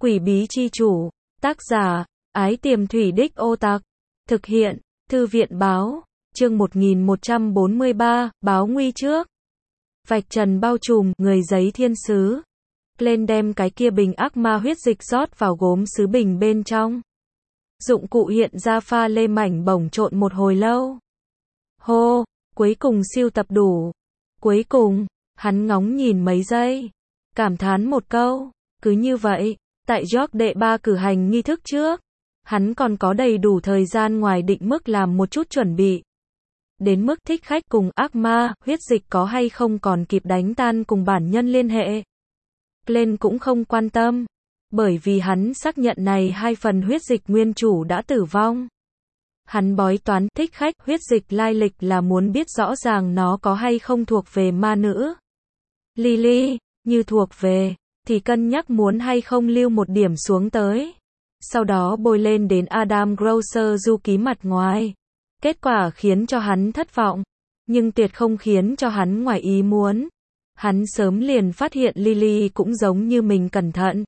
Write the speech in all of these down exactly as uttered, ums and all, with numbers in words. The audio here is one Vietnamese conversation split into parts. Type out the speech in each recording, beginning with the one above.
Quỷ bí chi chủ. Tác giả, Ái Tiềm Thủy Đích Ô Tạc. Thực hiện, Thư viện báo. Chương một nghìn một trăm bốn mươi ba, báo nguy trước. Vạch trần bao trùm, người giấy thiên sứ. Lên đem cái kia bình ác ma huyết dịch rót vào gốm sứ bình bên trong. Dụng cụ hiện ra pha lê mảnh bổng trộn một hồi lâu. Hô, cuối cùng siêu tập đủ. Cuối cùng, hắn ngóng nhìn mấy giây. Cảm thán một câu, cứ như vậy, tại York đệ ba cử hành nghi thức trước, hắn còn có đầy đủ thời gian ngoài định mức làm một chút chuẩn bị. Đến mức thích khách cùng ác ma, huyết dịch có hay không còn kịp đánh tan cùng bản nhân liên hệ. Lên cũng không quan tâm, bởi vì hắn xác nhận này hai phần huyết dịch nguyên chủ đã tử vong. Hắn bói toán thích khách huyết dịch lai lịch là muốn biết rõ ràng nó có hay không thuộc về ma nữ. Lily, như thuộc về, thì cân nhắc muốn hay không lưu một điểm xuống tới. Sau đó bôi lên đến Adam Grocer du ký mặt ngoài. Kết quả khiến cho hắn thất vọng, nhưng tuyệt không khiến cho hắn ngoài ý muốn. Hắn sớm liền phát hiện Lily cũng giống như mình cẩn thận.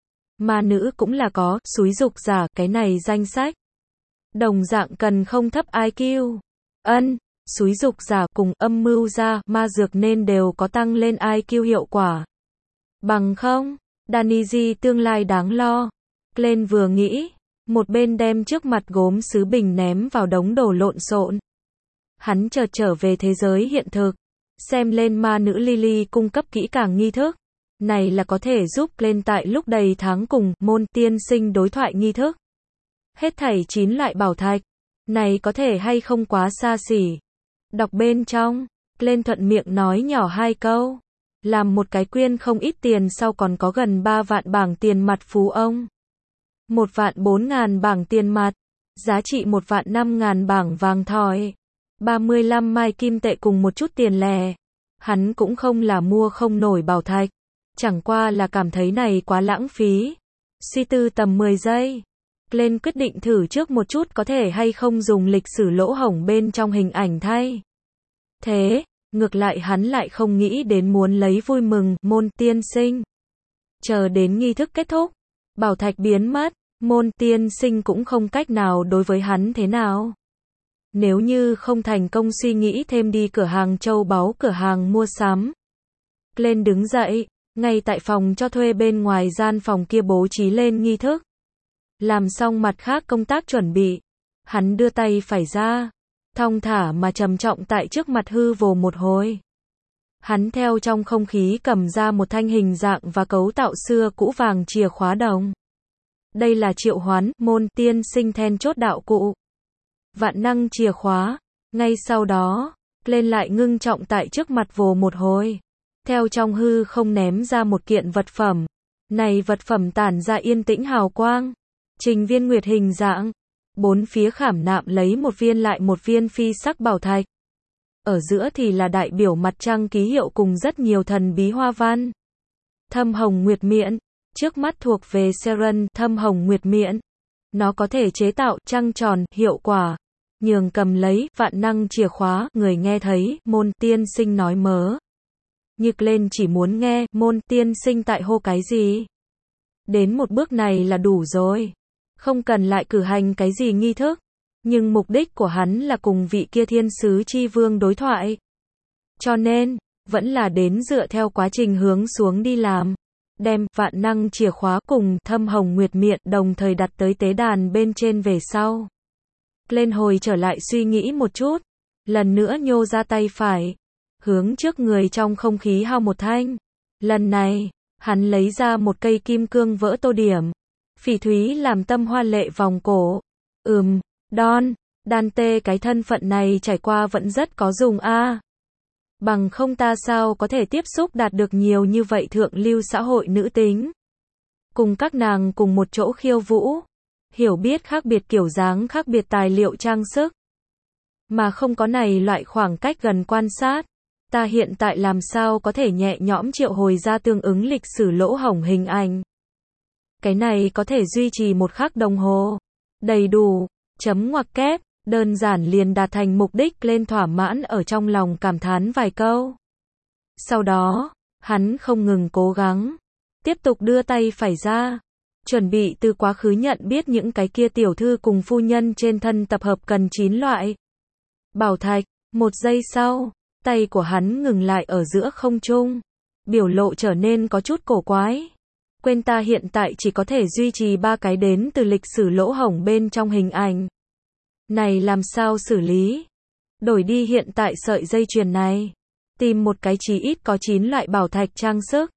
Ma nữ cũng là có, xúi dục giả, cái này danh sách. Đồng dạng cần không thấp i kiu. Ân, xúi dục giả cùng âm mưu ra, ma dược nên đều có tăng lên i kiu hiệu quả. Bằng không, Danny tương lai đáng lo. Glenn vừa nghĩ, một bên đem trước mặt gốm sứ bình ném vào đống đồ lộn xộn. Hắn chợt trở về thế giới hiện thực, xem lên ma nữ Lily cung cấp kỹ càng nghi thức. Này là có thể giúp Glenn tại lúc đầy tháng cùng môn tiên sinh đối thoại nghi thức. Hết thảy chín loại bảo thạch. Này có thể hay không quá xa xỉ. Đọc bên trong, Glenn thuận miệng nói nhỏ hai câu. Làm một cái quyên không ít tiền sau còn có gần ba vạn bảng tiền mặt phú ông. Một vạn bốn ngàn bảng tiền mặt, giá trị một vạn năm ngàn bảng vàng thỏi, ba mươi lăm mai kim tệ cùng một chút tiền lẻ. Hắn cũng không là mua không nổi bảo thạch, chẳng qua là cảm thấy này quá lãng phí. Suy tư tầm mười giây, Glenn quyết định thử trước một chút có thể hay không dùng lịch sử lỗ hổng bên trong hình ảnh thay. Thế, ngược lại hắn lại không nghĩ đến muốn lấy vui mừng môn tiên sinh. Chờ đến nghi thức kết thúc, bảo thạch biến mất, môn tiên sinh cũng không cách nào đối với hắn thế nào. Nếu như không thành công suy nghĩ thêm đi cửa hàng châu báu cửa hàng mua sắm. Glenn đứng dậy, ngay tại phòng cho thuê bên ngoài gian phòng kia bố trí lên nghi thức. Làm xong mặt khác công tác chuẩn bị, hắn đưa tay phải ra, thong thả mà trầm trọng tại trước mặt hư vô một hồi. Hắn theo trong không khí cầm ra một thanh hình dạng và cấu tạo xưa cũ vàng chìa khóa đồng. Đây là triệu hoán, môn tiên sinh then chốt đạo cụ. Vạn năng chìa khóa. Ngay sau đó, lên lại ngưng trọng tại trước mặt vồ một hồi. Theo trong hư không ném ra một kiện vật phẩm. Này vật phẩm tản ra yên tĩnh hào quang. Trình viên nguyệt hình dạng. Bốn phía khảm nạm lấy một viên lại một viên phi sắc bảo thạch. Ở giữa thì là đại biểu mặt trăng ký hiệu cùng rất nhiều thần bí hoa văn. Thâm hồng nguyệt miện. Trước mắt thuộc về Seren, thâm hồng nguyệt miện. Nó có thể chế tạo trăng tròn, hiệu quả. Nhường cầm lấy, vạn năng chìa khóa, người nghe thấy, môn tiên sinh nói mớ. Nhực lên chỉ muốn nghe, môn tiên sinh tại hô cái gì. Đến một bước này là đủ rồi. Không cần lại cử hành cái gì nghi thức. Nhưng mục đích của hắn là cùng vị kia thiên sứ chi vương đối thoại. Cho nên, vẫn là đến dựa theo quá trình hướng xuống đi làm. Đem vạn năng chìa khóa cùng thâm hồng nguyệt miện đồng thời đặt tới tế đàn bên trên về sau. Lên hồi trở lại suy nghĩ một chút. Lần nữa nhô ra tay phải. Hướng trước người trong không khí hao một thanh. Lần này, hắn lấy ra một cây kim cương vỡ tô điểm. Phỉ thúy làm tâm hoa lệ vòng cổ. Ừm, Don, Dante cái thân phận này trải qua vẫn rất có dùng a. À. Bằng không ta sao có thể tiếp xúc đạt được nhiều như vậy thượng lưu xã hội nữ tính. Cùng các nàng cùng một chỗ khiêu vũ. Hiểu biết khác biệt kiểu dáng khác biệt tài liệu trang sức. Mà không có này loại khoảng cách gần quan sát. Ta hiện tại làm sao có thể nhẹ nhõm triệu hồi ra tương ứng lịch sử lỗ hổng hình ảnh. Cái này có thể duy trì một khắc đồng hồ. Đầy đủ. Chấm ngoặc kép. Đơn giản liền đạt thành mục đích lên thỏa mãn ở trong lòng cảm thán vài câu. Sau đó, hắn không ngừng cố gắng. Tiếp tục đưa tay phải ra. Chuẩn bị từ quá khứ nhận biết những cái kia tiểu thư cùng phu nhân trên thân tập hợp cần chín loại bảo thạch. Một giây sau, tay của hắn ngừng lại ở giữa không trung. Biểu lộ trở nên có chút cổ quái. Quên ta hiện tại chỉ có thể duy trì ba cái đến từ lịch sử lỗ hổng bên trong hình ảnh. Này làm sao xử lý? Đổi đi hiện tại sợi dây chuyền này. Tìm một cái chí ít có chín loại bảo thạch trang sức.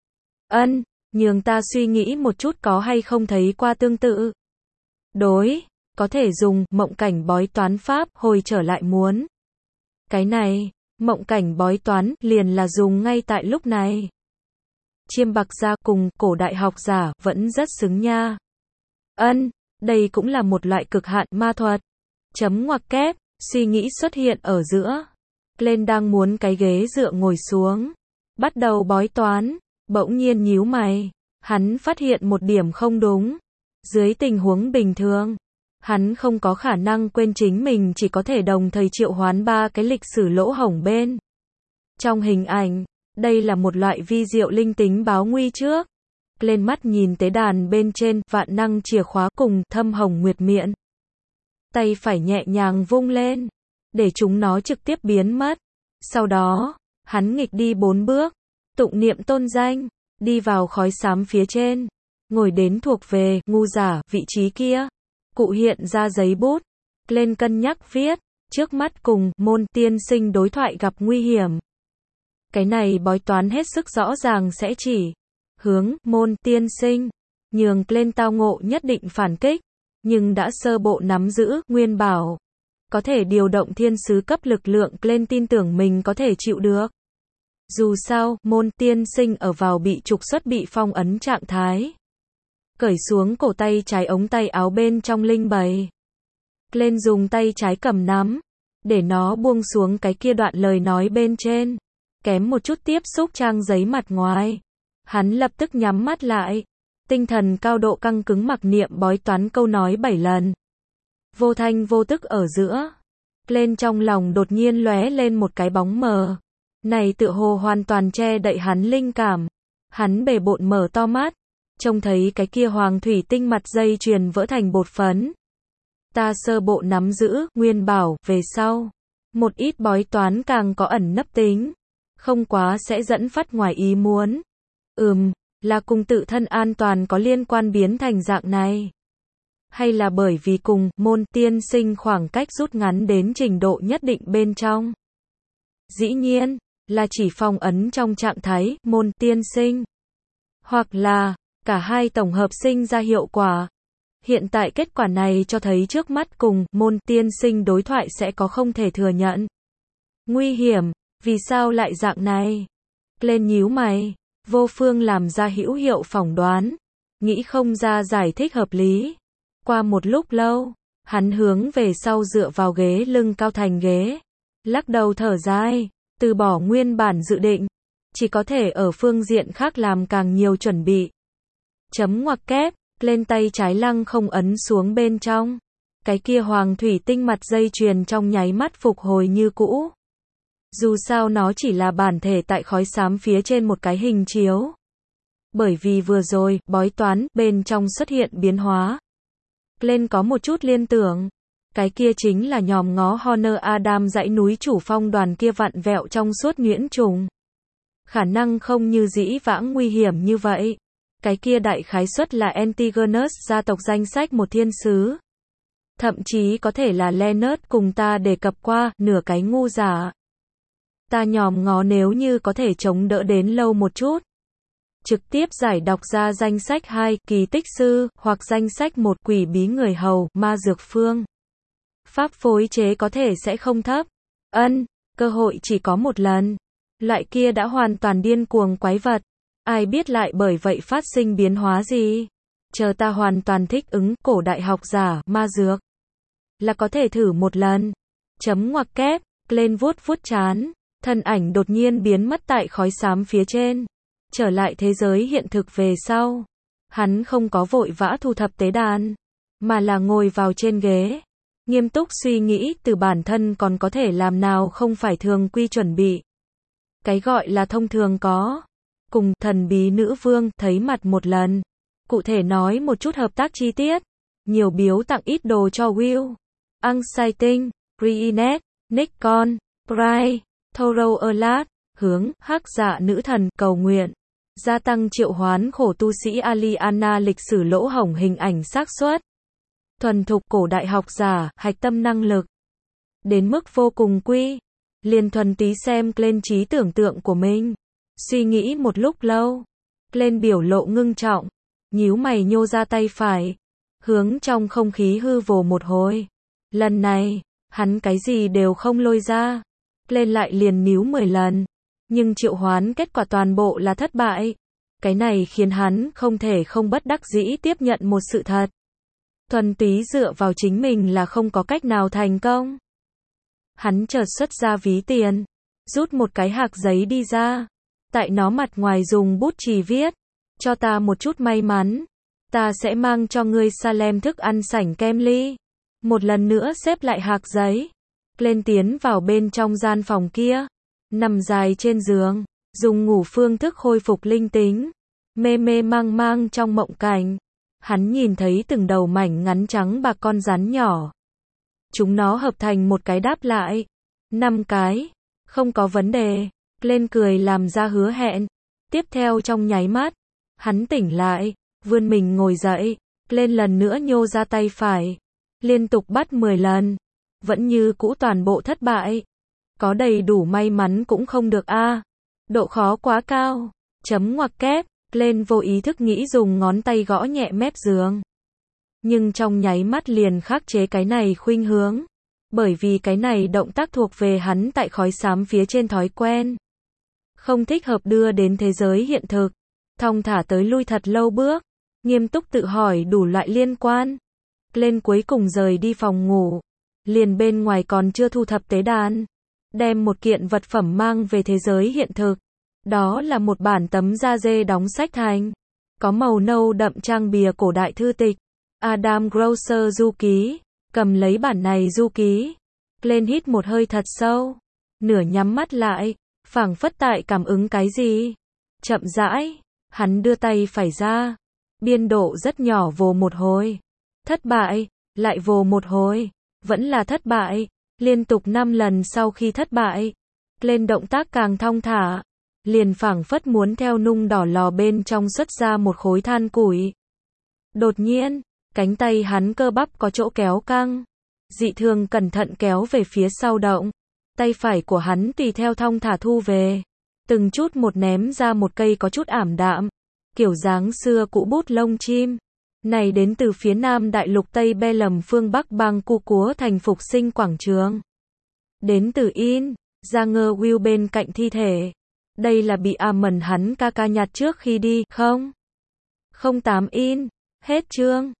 Ân, nhường ta suy nghĩ một chút có hay không thấy qua tương tự. Đối, có thể dùng mộng cảnh bói toán pháp hồi trở lại muốn. Cái này, mộng cảnh bói toán liền là dùng ngay tại lúc này. Chiêm bạc gia cùng cổ đại học giả vẫn rất xứng nha. Ân, đây cũng là một loại cực hạn ma thuật. Chấm ngoặc kép, suy nghĩ xuất hiện ở giữa. Lên đang muốn cái ghế dựa ngồi xuống. Bắt đầu bói toán, bỗng nhiên nhíu mày. Hắn phát hiện một điểm không đúng. Dưới tình huống bình thường, hắn không có khả năng quên chính mình chỉ có thể đồng thời triệu hoán ba cái lịch sử lỗ hổng bên. Trong hình ảnh, đây là một loại vi diệu linh tính báo nguy trước. Lên mắt nhìn tế đàn bên trên vạn năng chìa khóa cùng thâm hồng nguyệt miện. Tay phải nhẹ nhàng vung lên, để chúng nó trực tiếp biến mất. Sau đó, hắn nghịch đi bốn bước, tụng niệm tôn danh, đi vào khói xám phía trên, ngồi đến thuộc về ngu giả vị trí kia. Cụ hiện ra giấy bút, lên cân nhắc viết, trước mắt cùng môn tiên sinh đối thoại gặp nguy hiểm. Cái này bói toán hết sức rõ ràng sẽ chỉ hướng môn tiên sinh, nhường lên tao ngộ nhất định phản kích, nhưng đã sơ bộ nắm giữ nguyên bảo, có thể điều động thiên sứ cấp lực lượng lên tin tưởng mình có thể chịu được. Dù sao, môn tiên sinh ở vào bị trục xuất bị phong ấn trạng thái. Cởi xuống cổ tay trái ống tay áo bên trong linh bày. Lên dùng tay trái cầm nắm, để nó buông xuống cái kia đoạn lời nói bên trên. Kém một chút tiếp xúc trang giấy mặt ngoài. Hắn lập tức nhắm mắt lại. Tinh thần cao độ căng cứng mặc niệm bói toán câu nói bảy lần. Vô thanh vô tức ở giữa. Lên trong lòng đột nhiên lóe lên một cái bóng mờ. Này tựa hồ hoàn toàn che đậy hắn linh cảm. Hắn bề bộn mở to mắt. Trông thấy cái kia hoàng thủy tinh mặt dây chuyền vỡ thành bột phấn. Ta sơ bộ nắm giữ, nguyên bảo, về sau. Một ít bói toán càng có ẩn nấp tính. Không quá sẽ dẫn phát ngoài ý muốn. Ừm, là cùng tự thân an toàn có liên quan biến thành dạng này. Hay là bởi vì cùng môn tiên sinh khoảng cách rút ngắn đến trình độ nhất định bên trong. Dĩ nhiên, là chỉ phong ấn trong trạng thái môn tiên sinh. Hoặc là, cả hai tổng hợp sinh ra hiệu quả. Hiện tại kết quả này cho thấy trước mắt cùng môn tiên sinh đối thoại sẽ có không thể thừa nhận. Nguy hiểm, vì sao lại dạng này? Lên nhíu mày, vô phương làm ra hữu hiệu phỏng đoán, nghĩ không ra giải thích hợp lý. Qua một lúc lâu, hắn hướng về sau dựa vào ghế lưng cao thành ghế, lắc đầu thở dài, từ bỏ nguyên bản dự định, chỉ có thể ở phương diện khác làm càng nhiều chuẩn bị. Chấm ngoặc kép, lên tay trái lăng không ấn xuống bên trong. Cái kia hoàng thủy tinh mặt dây chuyền trong nháy mắt phục hồi như cũ. Dù sao nó chỉ là bản thể tại khói xám phía trên một cái hình chiếu. Bởi vì vừa rồi, bói toán, bên trong xuất hiện biến hóa. Lên có một chút liên tưởng. Cái kia chính là nhòm ngó Honor Adam dãy núi chủ phong đoàn kia vặn vẹo trong suốt nhuyễn trùng. Khả năng không như dĩ vãng nguy hiểm như vậy. Cái kia đại khái suất là Antigonus gia tộc danh sách một thiên sứ. Thậm chí có thể là Leonard cùng ta đề cập qua, nửa cái ngu giả. Ta nhòm ngó nếu như có thể chống đỡ đến lâu một chút. Trực tiếp giải đọc ra danh sách hai, kỳ tích sư, hoặc danh sách một, quỷ bí người hầu, ma dược phương. Pháp phối chế có thể sẽ không thấp. Ân, cơ hội chỉ có một lần. Loại kia đã hoàn toàn điên cuồng quái vật. Ai biết lại bởi vậy phát sinh biến hóa gì? Chờ ta hoàn toàn thích ứng, cổ đại học giả, ma dược. Là có thể thử một lần. Chấm ngoặc kép, lên vuốt vuốt chán. Thân ảnh đột nhiên biến mất tại khói xám phía trên. Trở lại thế giới hiện thực về sau. Hắn không có vội vã thu thập tế đàn. Mà là ngồi vào trên ghế. Nghiêm túc suy nghĩ từ bản thân còn có thể làm nào không phải thường quy chuẩn bị. Cái gọi là thông thường có. Cùng thần bí nữ vương thấy mặt một lần. Cụ thể nói một chút hợp tác chi tiết. Nhiều biếu tặng ít đồ cho Will. Exciting, Reenact, Nikon, Pride, Thorough Alert, hướng, hắc dạ nữ thần, cầu nguyện. Gia tăng triệu hoán khổ tu sĩ Aliana lịch sử lỗ hổng hình ảnh xác suất. Thuần thục cổ đại học giả, hạch tâm năng lực. Đến mức vô cùng quy. Liền thuần túy xem lên trí tưởng tượng của mình. Suy nghĩ một lúc lâu. Lên biểu lộ ngưng trọng. Nhíu mày nhô ra tay phải. Hướng trong không khí hư vồ một hồi. Lần này, hắn cái gì đều không lôi ra. Lên lại liền níu mười lần. Nhưng triệu hoán kết quả toàn bộ là thất bại. Cái này khiến hắn không thể không bất đắc dĩ tiếp nhận một sự thật. Thuần túy dựa vào chính mình là không có cách nào thành công. Hắn chợt xuất ra ví tiền. Rút một cái hạc giấy đi ra. Tại nó mặt ngoài dùng bút chì viết. Cho ta một chút may mắn. Ta sẽ mang cho ngươi Salem thức ăn sảnh kem ly. Một lần nữa xếp lại hạc giấy. Lên tiến vào bên trong gian phòng kia. Nằm dài trên giường. Dùng ngủ phương thức khôi phục linh tính. Mê mê mang mang trong mộng cảnh. Hắn nhìn thấy từng đầu mảnh ngắn trắng bạc con rắn nhỏ. Chúng nó hợp thành một cái đáp lại. Năm cái. Không có vấn đề. Lên cười làm ra hứa hẹn. Tiếp theo trong nháy mắt. Hắn tỉnh lại. Vươn mình ngồi dậy. Lên lần nữa nhô ra tay phải. Liên tục bắt mười lần. Vẫn như cũ toàn bộ thất bại. Có đầy đủ may mắn cũng không được a. Độ khó quá cao. Chấm ngoặc kép. Lên vô ý thức nghĩ dùng ngón tay gõ nhẹ mép giường. Nhưng trong nháy mắt liền khắc chế cái này khuynh hướng. Bởi vì cái này động tác thuộc về hắn tại khói xám phía trên thói quen. Không thích hợp đưa đến thế giới hiện thực. Thong thả tới lui thật lâu bước. Nghiêm túc tự hỏi đủ loại liên quan. Lên cuối cùng rời đi phòng ngủ. Liền bên ngoài còn chưa thu thập tế đàn. Đem một kiện vật phẩm mang về thế giới hiện thực. Đó là một bản tấm da dê đóng sách thành. Có màu nâu đậm trang bìa cổ đại thư tịch. Adam Grosser du ký. Cầm lấy bản này du ký. Lên hít một hơi thật sâu. Nửa nhắm mắt lại. Phảng phất tại cảm ứng cái gì. Chậm rãi. Hắn đưa tay phải ra. Biên độ rất nhỏ vồ một hồi. Thất bại. Lại vồ một hồi. Vẫn là thất bại. Liên tục năm lần sau khi thất bại. Lên động tác càng thong thả. Liền phảng phất muốn theo nung đỏ lò bên trong xuất ra một khối than củi. Đột nhiên, cánh tay hắn cơ bắp có chỗ kéo căng. Dị thường cẩn thận kéo về phía sau động. Tay phải của hắn tùy theo thong thả thu về. Từng chút một ném ra một cây có chút ảm đạm. Kiểu dáng xưa cũ bút lông chim. Này đến từ phía nam đại lục Tây Be lầm phương Bắc bang Cu Cúa thành phục sinh quảng trường. Đến từ In, ra ngơ Will bên cạnh thi thể. Đây là bị Amon hắn ca ca nhặt trước khi đi, không? không tám In, hết chương.